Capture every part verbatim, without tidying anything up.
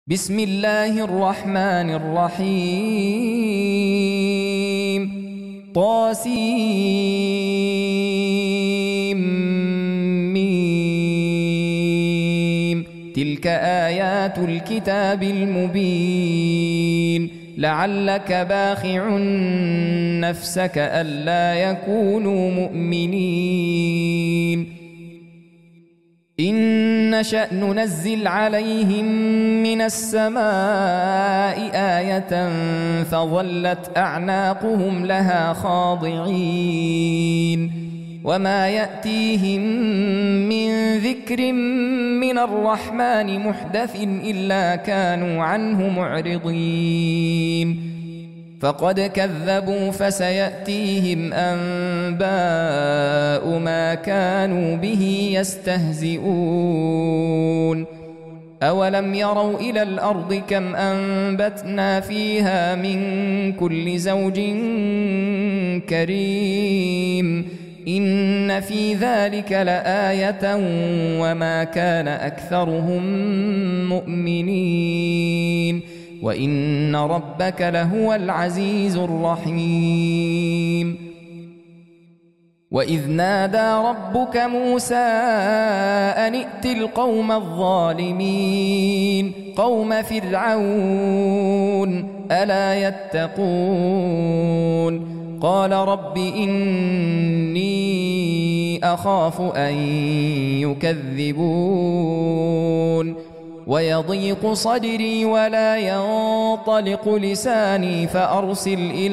بسم الله الرحمن الرحيم طاسيم ميم تلك آيات الكتاب المبين لعلك باخع نفسك ألا يكونوا مؤمنين إن نشأ ننزل عليهم من السماء آية فظلت أعناقهم لها خاضعين وما يأتيهم من ذكر من الرحمن محدث إلا كانوا عنه معرضين فقد كذبوا فسيأتيهم أنباء ما كانوا به يستهزئون أولم يروا إلى الأرض كم أنبتنا فيها من كل زوج كريم إن في ذلك لآية وما كان أكثرهم مؤمنين وإن ربك لهو العزيز الرحيم وإذ نادى ربك موسى أن ائت القوم الظالمين قوم فرعون ألا يتقون قال رب إني أخاف أن يكذبون ويضيق صدري ولا ينطلق لساني فأرسل إلى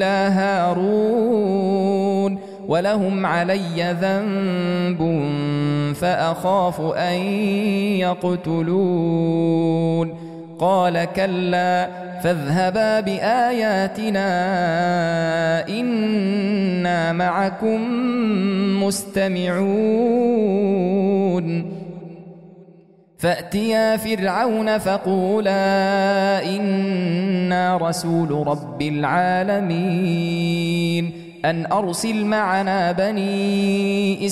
هارون ولهم علي ذنب فأخاف أن يقتلون قال كلا فاذهبا بآياتنا إنا معكم مستمعون فأتيا فرعون فقولا إنا رسول رب العالمين أن أرسل معنا بني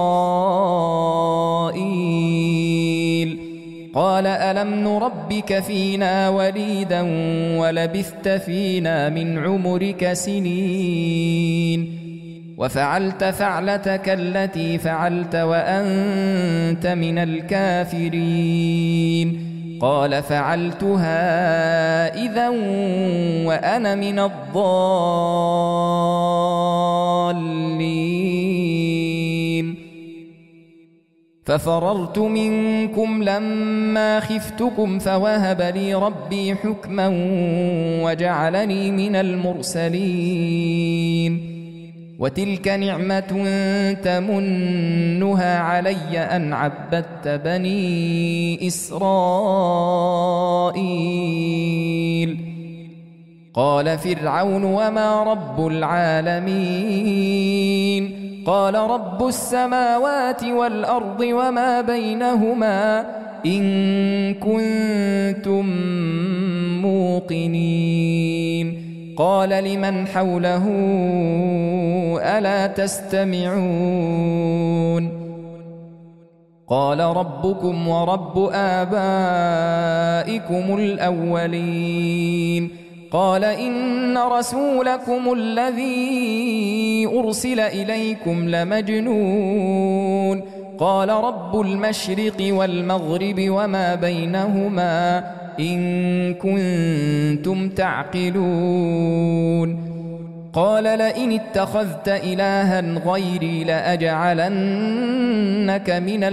إسرائيل قال ألم نربك فينا وليدا ولبثت فينا من عمرك سنين وفعلت فعلتك التي فعلت وأنت من الكافرين قال فعلتها إذا وأنا من الضالين ففررت منكم لما خفتكم فوهب لي ربي حكما وجعلني من المرسلين وتلك نعمة تمنها علي أن عبدت بني إسرائيل قال فرعون وما رب العالمين قال رب السماوات والأرض وما بينهما إن كنتم موقنين قال لمن حوله ألا تستمعون قال ربكم ورب آبائكم الأولين قال إن رسولكم الذي أرسل إليكم لمجنون قال رب المشرق والمغرب وما بينهما إن كنتم تعقلون قال لئن اتخذت إلها غيري لأجعلنك من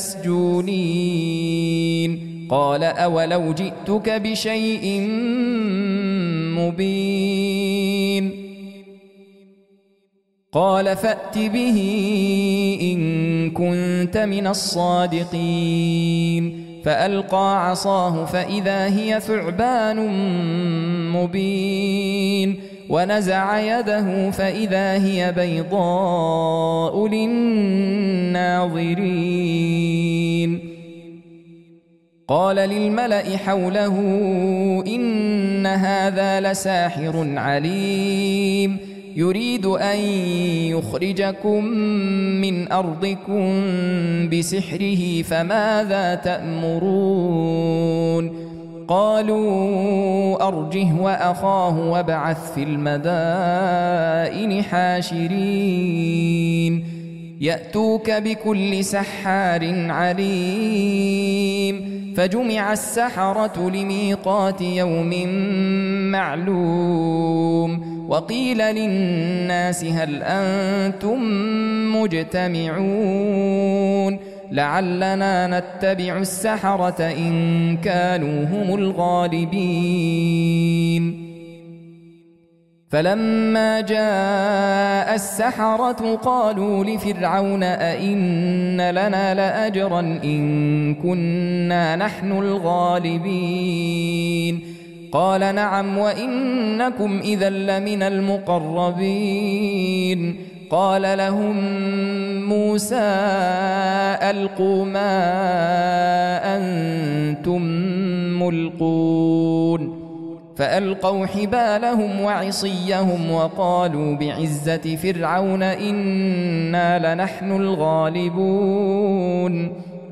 المسجونين قال أولو جئتك بشيء مبين قال فأت به إن كنت من الصادقين فألقى عصاه فإذا هي ثعبان مبين ونزع يده فإذا هي بيضاء للناظرين قال للملأ حوله إن هذا لساحر عليم يريد أن يخرجكم من أرضكم بسحره فماذا تأمرون قالوا أرجه وأخاه وابعث في المدائن حاشرين يأتوك بكل سحار عليم فجمع السحرة لميقات يوم معلوم وقيل للناس هل أنتم مجتمعون لعلنا نتبع السحرة إن كانوا هم الغالبين فلما جاء السحرة قالوا لفرعون أئن لنا لأجرا إن كنا نحن الغالبين قال نعم وإنكم إذا لمن المقربين قال لهم موسى ألقوا ما أنتم ملقون فألقوا حبالهم وعصيهم وقالوا بعزة فرعون إنا لنحن الغالبون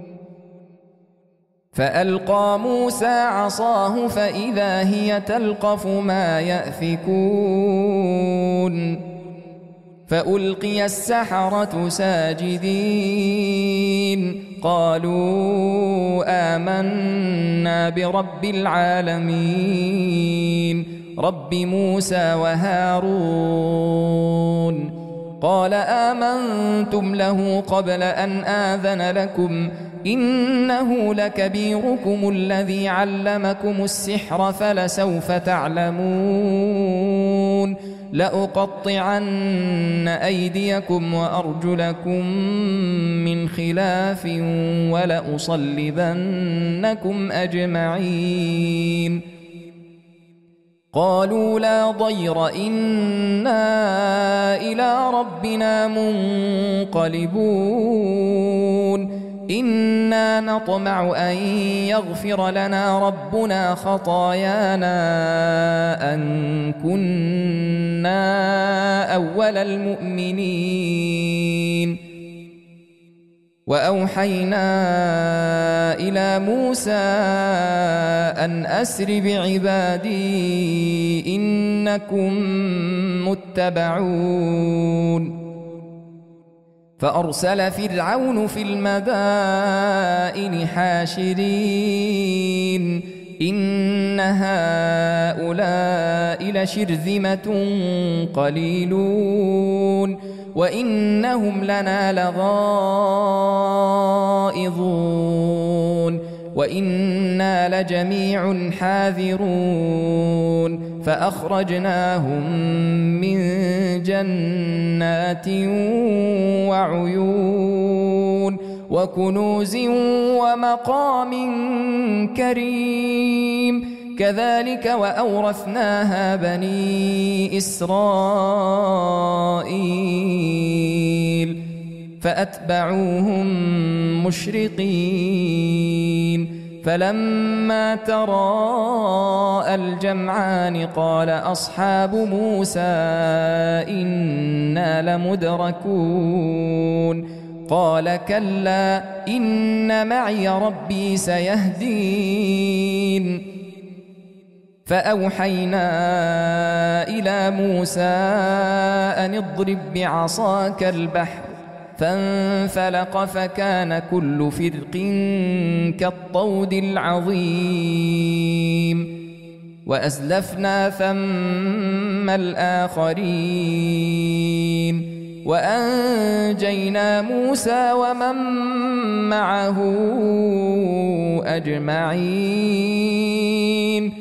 فألقى موسى عصاه فإذا هي تلقف ما يأفكون فألقي السحرة ساجدين قالوا آمنا برب العالمين رب موسى وهارون قال آمنتم له قبل أن آذن لكم إنه لكبيركم الذي علمكم السحر فلسوف تعلمون لأقطعن أيديكم وأرجلكم من خلاف ولأصلبنكم أجمعين قالوا لا ضير إنا إلى ربنا منقلبون إنا نطمع أن يغفر لنا ربنا خطايانا أن كنا أول المؤمنين وأوحينا إلى موسى أن أسر بعبادي إنكم متبعون فأرسل فرعون في المدائن حاشرين إن هؤلاء لشرذمة قليلون وإنهم لنا لغائظون وإنا لجميع حاذرون فأخرجناهم من جنات وعيون وكنوز ومقام كريم كذلك وأورثناها بني إسرائيل فأتبعوهم مشرقين فلما تراءى الجمعان قال أصحاب موسى إنا لمدركون قال كلا إن معي ربي سيهدين فأوحينا إلى موسى أن اضرب بعصاك البحر فانفلق فكان كل فرق كالطود العظيم وأزلفنا ثم الآخرين وأنجينا موسى ومن معه أجمعين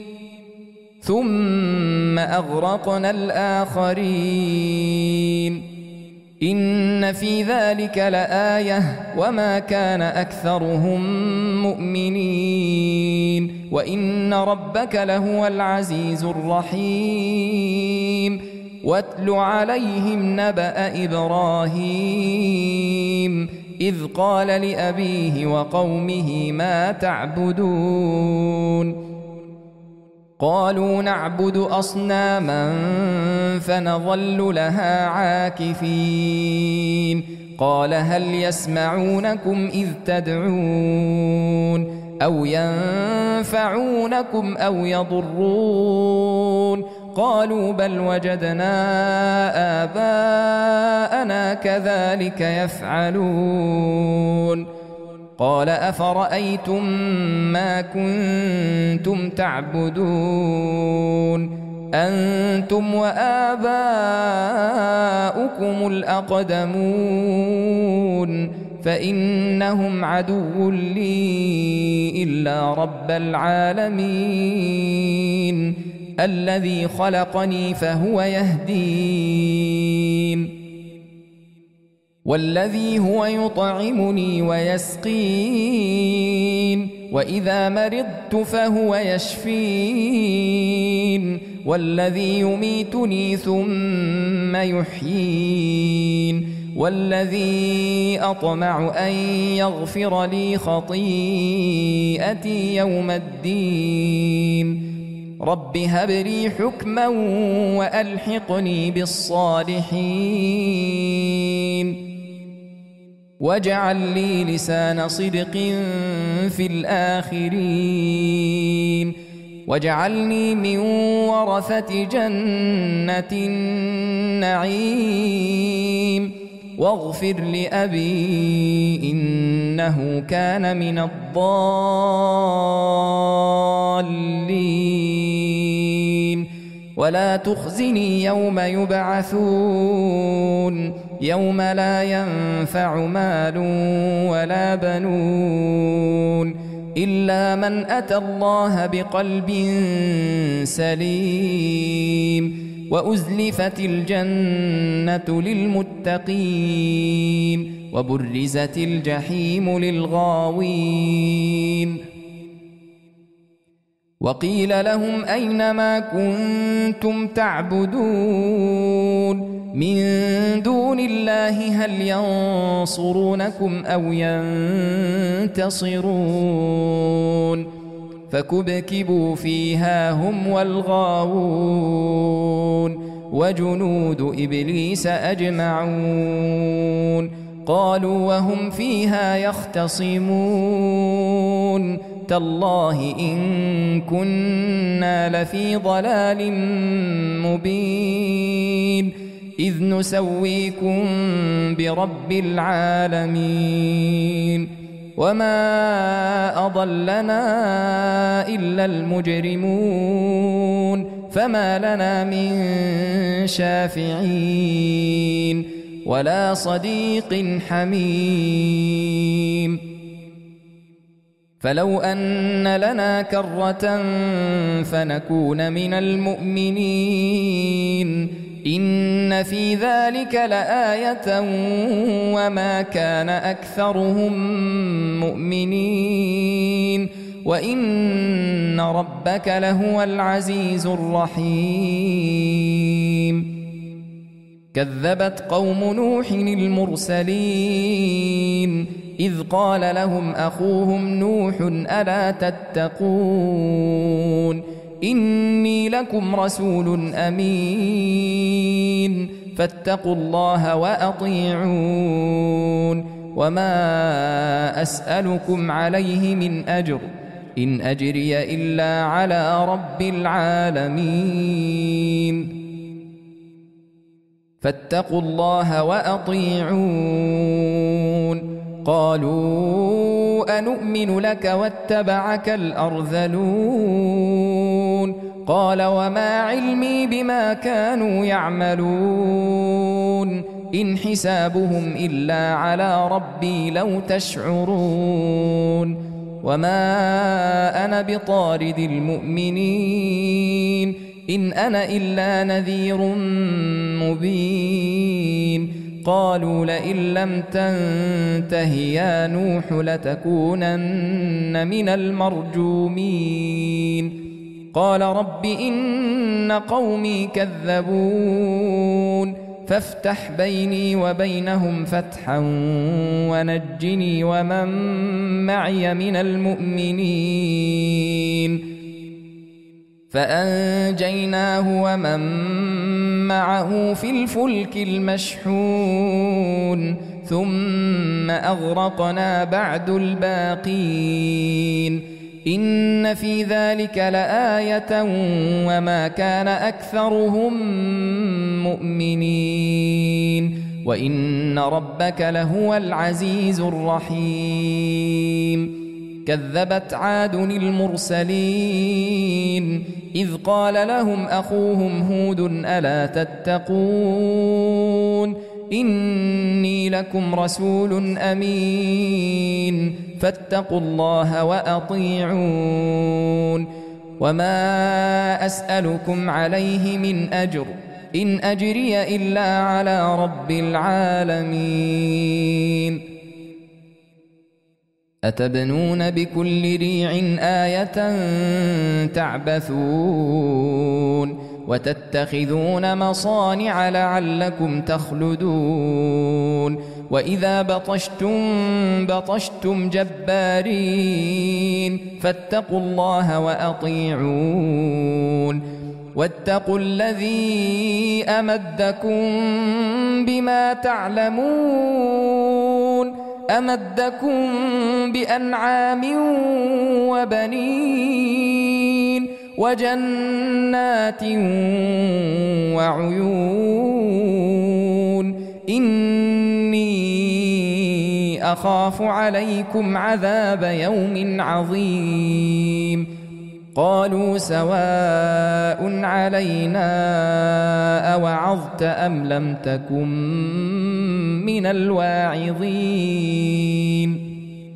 ثم أغرقنا الآخرين إن في ذلك لآية وما كان أكثرهم مؤمنين وإن ربك لهو العزيز الرحيم واتل عليهم نبأ إبراهيم إذ قال لأبيه وقومه ما تعبدون قالوا نعبد أصناما فنظل لها عاكفين قال هل يسمعونكم إذ تدعون أو ينفعونكم أو يضرون قالوا بل وجدنا آباءنا كذلك يفعلون قال أفرأيتم ما كنتم تعبدون أنتم وآباؤكم الأقدمون فإنهم عدو لي إلا رب العالمين الذي خلقني فهو يهدين والذي هو يطعمني ويسقين وإذا مرضت فهو يشفين والذي يميتني ثم يحيين والذي أطمع أن يغفر لي خطيئتي يوم الدين رب هب لي حكما وألحقني بالصالحين واجعل لي لسان صدق في الآخرين واجعلني من ورثة جنة النعيم واغفر لأبي إنه كان من الضالين ولا تخزني يوم يبعثون يوم لا ينفع مال ولا بنون إلا من أتى الله بقلب سليم وأزلفت الجنة للمتقين وبرزت الجحيم للغاوين وقيل لهم أين ما كنتم تعبدون من دون الله هل ينصرونكم أو ينتصرون فكبكبوا فيها هم والغاوون وجنود إبليس أجمعون قالوا وهم فيها يختصمون تالله إن كنا لفي ضلال مبين إذ نسويكم برب العالمين وما أضلنا إلا المجرمون فما لنا من شافعين ولا صديق حميم فلو أن لنا كرة فنكون من المؤمنين إن في ذلك لآية وما كان أكثرهم مؤمنين وإن ربك لهو العزيز الرحيم كذبت قوم نوح المرسلين إذ قال لهم أخوهم نوح ألا تتقون إني لكم رسول أمين فاتقوا الله وأطيعون وما أسألكم عليه من أجر إن أجري إلا على رب العالمين فاتقوا الله وأطيعون قالوا أنؤمن لك واتبعك الأرذلون قال وما علمي بما كانوا يعملون إن حسابهم إلا على ربي لو تشعرون وما أنا بطارد المؤمنين إن أنا إلا نذير مبين قالوا لئن لم تنته يا نوح لتكونن من المرجومين قال رب إن قومي كذبون فافتح بيني وبينهم فتحا ونجني ومن معي من المؤمنين فأنجيناه ومن معه في الفلك المشحون ثم أغرقنا بعد الباقين إن في ذلك لآية وما كان أكثرهم مؤمنين وإن ربك لهو العزيز الرحيم كذبت عاد المرسلين إذ قال لهم أخوهم هود ألا تتقون إني لكم رسول أمين فاتقوا الله وأطيعون وما أسألكم عليه من أجر إن أجري إلا على رب العالمين أتبنون بكل ريع آية تعبثون وتتخذون مصانع لعلكم تخلدون وإذا بطشتم بطشتم جبارين فاتقوا الله وأطيعون واتقوا الذي أمدكم بما تعلمون أمدكم بأنعام وبنين وجنات وعيون إني أخاف عليكم عذاب يوم عظيم قالوا سواء علينا أوعظت أم لم تكن من الواعظين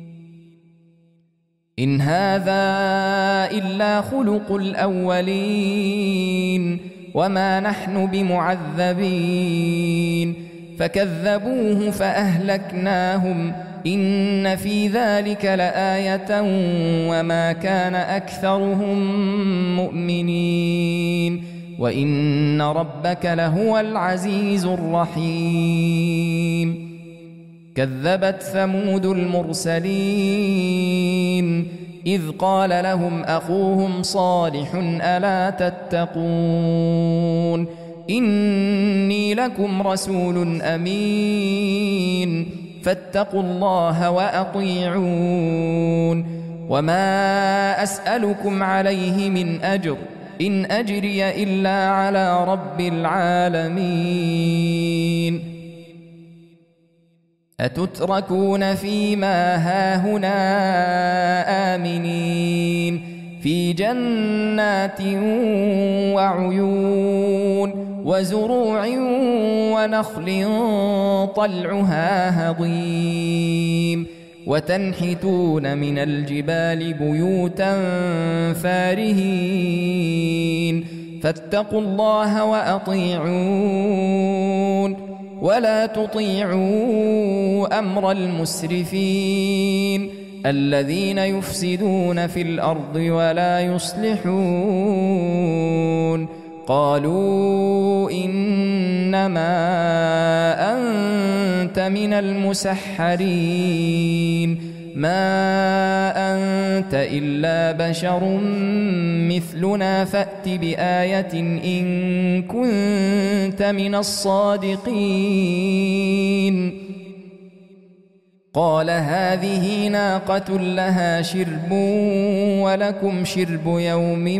إن هذا إلا خلق الأولين وما نحن بمعذبين فكذبوه فأهلكناهم إن في ذلك لآية وما كان أكثرهم مؤمنين وإن ربك لهو العزيز الرحيم كذبت ثمود المرسلين إذ قال لهم أخوهم صالح ألا تتقون إني لكم رسول أمين فاتقوا الله وأطيعون وما أسألكم عليه من أجر إن أجري إلا على رب العالمين أتتركون فيما هاهنا آمنين في جنات وعيون وزروع ونخل طلعها هضيم وتنحتون من الجبال بيوتا فارهين فاتقوا الله وأطيعون ولا تطيعوا أمر المسرفين الذين يفسدون في الأرض ولا يصلحون قالوا إنما أنت من المسحرين ما أنت إلا بشر مثلنا فأت بآية إن كنت من الصادقين قال هذه ناقة لها شرب ولكم شرب يوم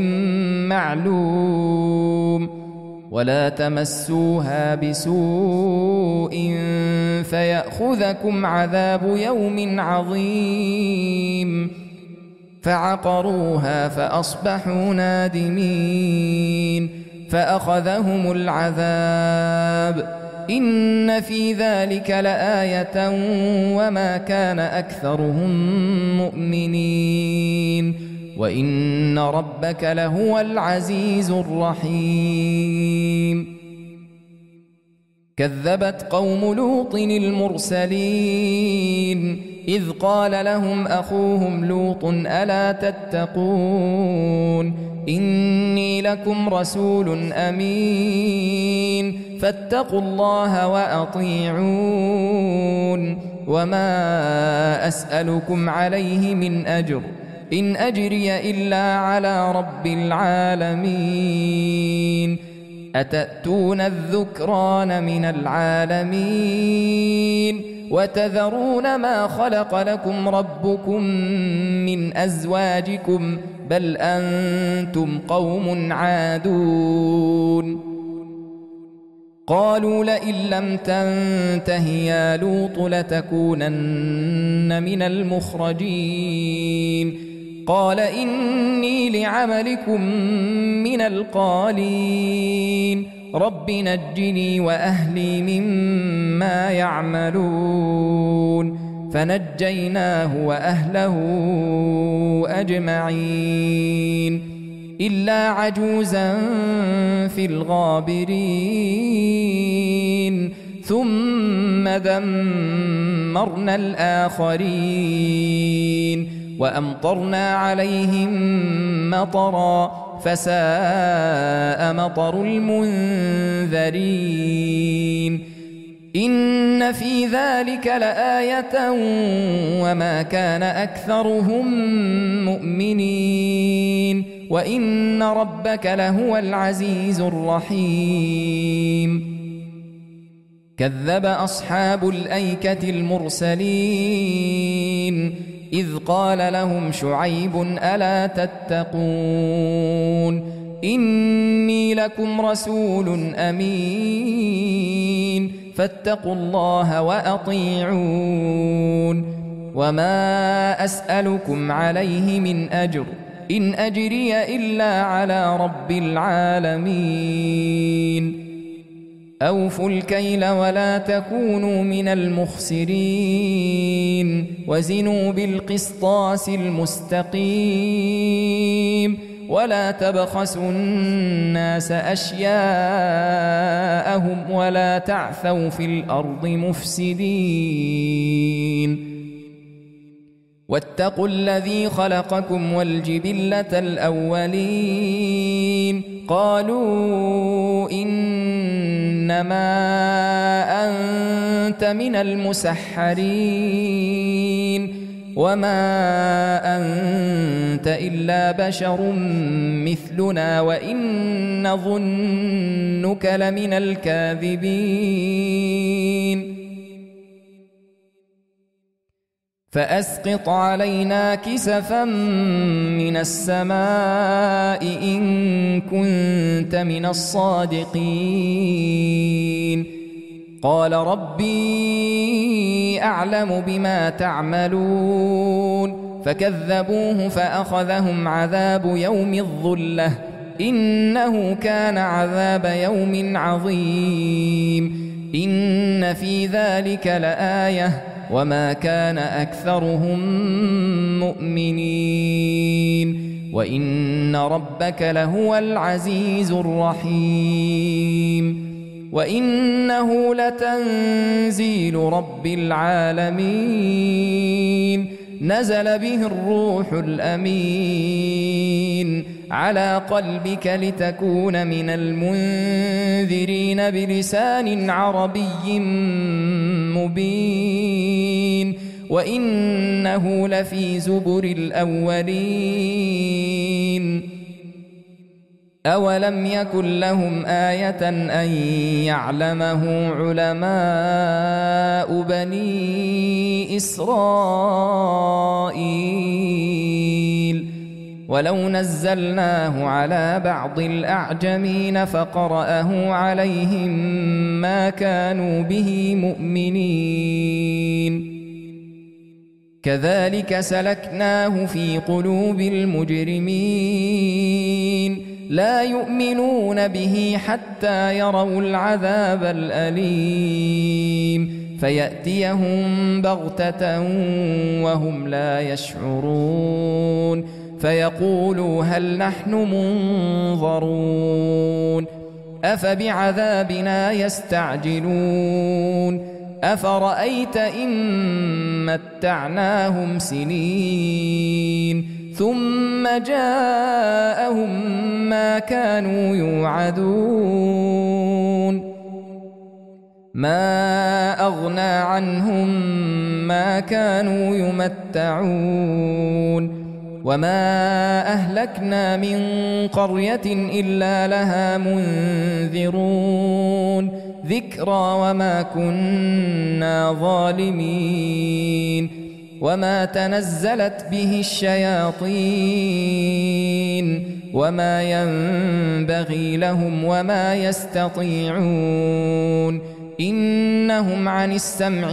معلوم ولا تمسوها بسوء فيأخذكم عذاب يوم عظيم فعقروها فأصبحوا نادمين فأخذهم العذاب إن في ذلك لآية وما كان أكثرهم مؤمنين وإن ربك لهو العزيز الرحيم كذبت قوم لوط المرسلين إذ قال لهم أخوهم لوط ألا تتقون إني لكم رسول أمين فاتقوا الله وأطيعون وما أسألكم عليه من أجر إن أجري إلا على رب العالمين أتأتون الذكران من العالمين وتذرون ما خلق لكم ربكم من أزواجكم بل أنتم قوم عادون قالوا لئن لم تنته يا لوط لتكونن من المخرجين قال إني لعملكم من القالين رب نجني وأهلي مما يعملون فنجيناه وأهله أجمعين إلا عجوزا في الغابرين ثم دمرنا الآخرين وأمطرنا عليهم مطرا فساء مطر المنذرين إن في ذلك لآية وما كان أكثرهم مؤمنين وإن ربك لهو العزيز الرحيم كذب أصحاب الأيكة المرسلين إذ قال لهم شعيب ألا تتقون إني لكم رسول أمين فاتقوا الله وأطيعون وما أسألكم عليه من أجر إن أجري إلا على رب العالمين أوفوا الكيل ولا تكونوا من المخسرين وزنوا بالقسطاس المستقيم ولا تبخسوا الناس أشياءهم ولا تعثوا في الأرض مفسدين واتقوا الذي خلقكم والجبلة الأولين قالوا إنما أنت من المسحرين وما أنت إلا بشر مثلنا وإن نظنك لمن الكاذبين فأسقط علينا كسفا من السماء إن كنت من الصادقين قال ربي أعلم بما تعملون فكذبوه فأخذهم عذاب يوم الظلة إنه كان عذاب يوم عظيم إن في ذلك لآية وما كان أكثرهم مؤمنين وإن ربك لهو العزيز الرحيم وإنه لتنزيل رب العالمين نزل به الروح الأمين على قلبك لتكون من المنذرين بلسان عربي مبين وإنه لفي زبر الأولين أولم يكن لهم آية أن يعلمه علماء بني إسرائيل ولو نزلناه على بعض الأعجمين فقرأه عليهم ما كانوا به مؤمنين كذلك سلكناه في قلوب المجرمين لا يؤمنون به حتى يروا العذاب الأليم فيأتيهم بغتة وهم لا يشعرون فيقولوا هل نحن منظرون أفبعذابنا يستعجلون أفرأيت إن متعناهم سنين ثم جاءهم ما كانوا يوعدون ما أغنى عنهم ما كانوا يمتعون وما أهلكنا من قرية إلا لها منذرون ذكرى وما كنا ظالمين وما تنزلت به الشياطين وما ينبغي لهم وما يستطيعون إنهم عن السمع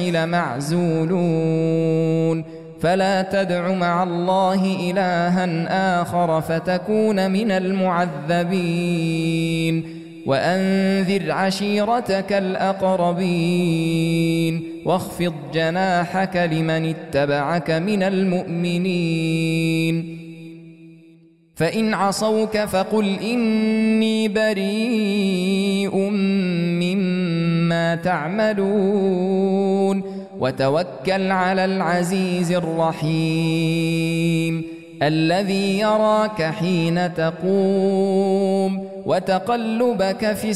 لمعزولون فلا تدع مع الله إلها آخر فتكون من المعذبين وأنذر عشيرتك الأقربين واخفض جناحك لمن اتبعك من المؤمنين فإن عصوك فقل إني بريء مما تعملون وتوكل على العزيز الرحيم الذي يراك حين تقوم وتقلبك في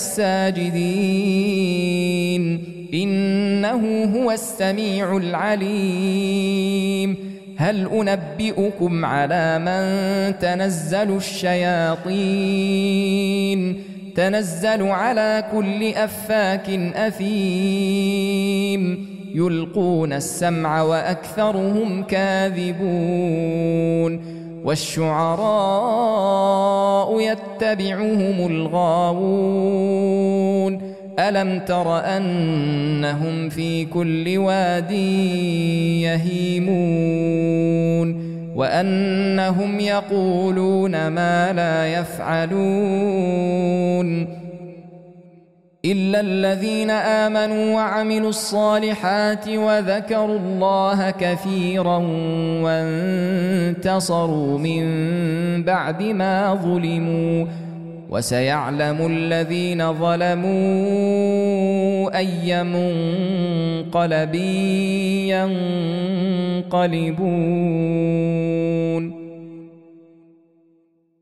الساجدين إنه هو السميع العليم هل أنبئكم على من تنزل الشياطين تنزل على كل أفاك أثيم يلقون السمع وأكثرهم كاذبون والشعراء يتبعهم الغاوون ألم تر أنهم في كل واد يهيمون وأنهم يقولون ما لا يفعلون إلا الذين آمنوا وعملوا الصالحات وذكروا الله كثيرا وانتصروا من بعد ما ظلموا وسيعلم الذين ظلموا أي منقلب ينقلبون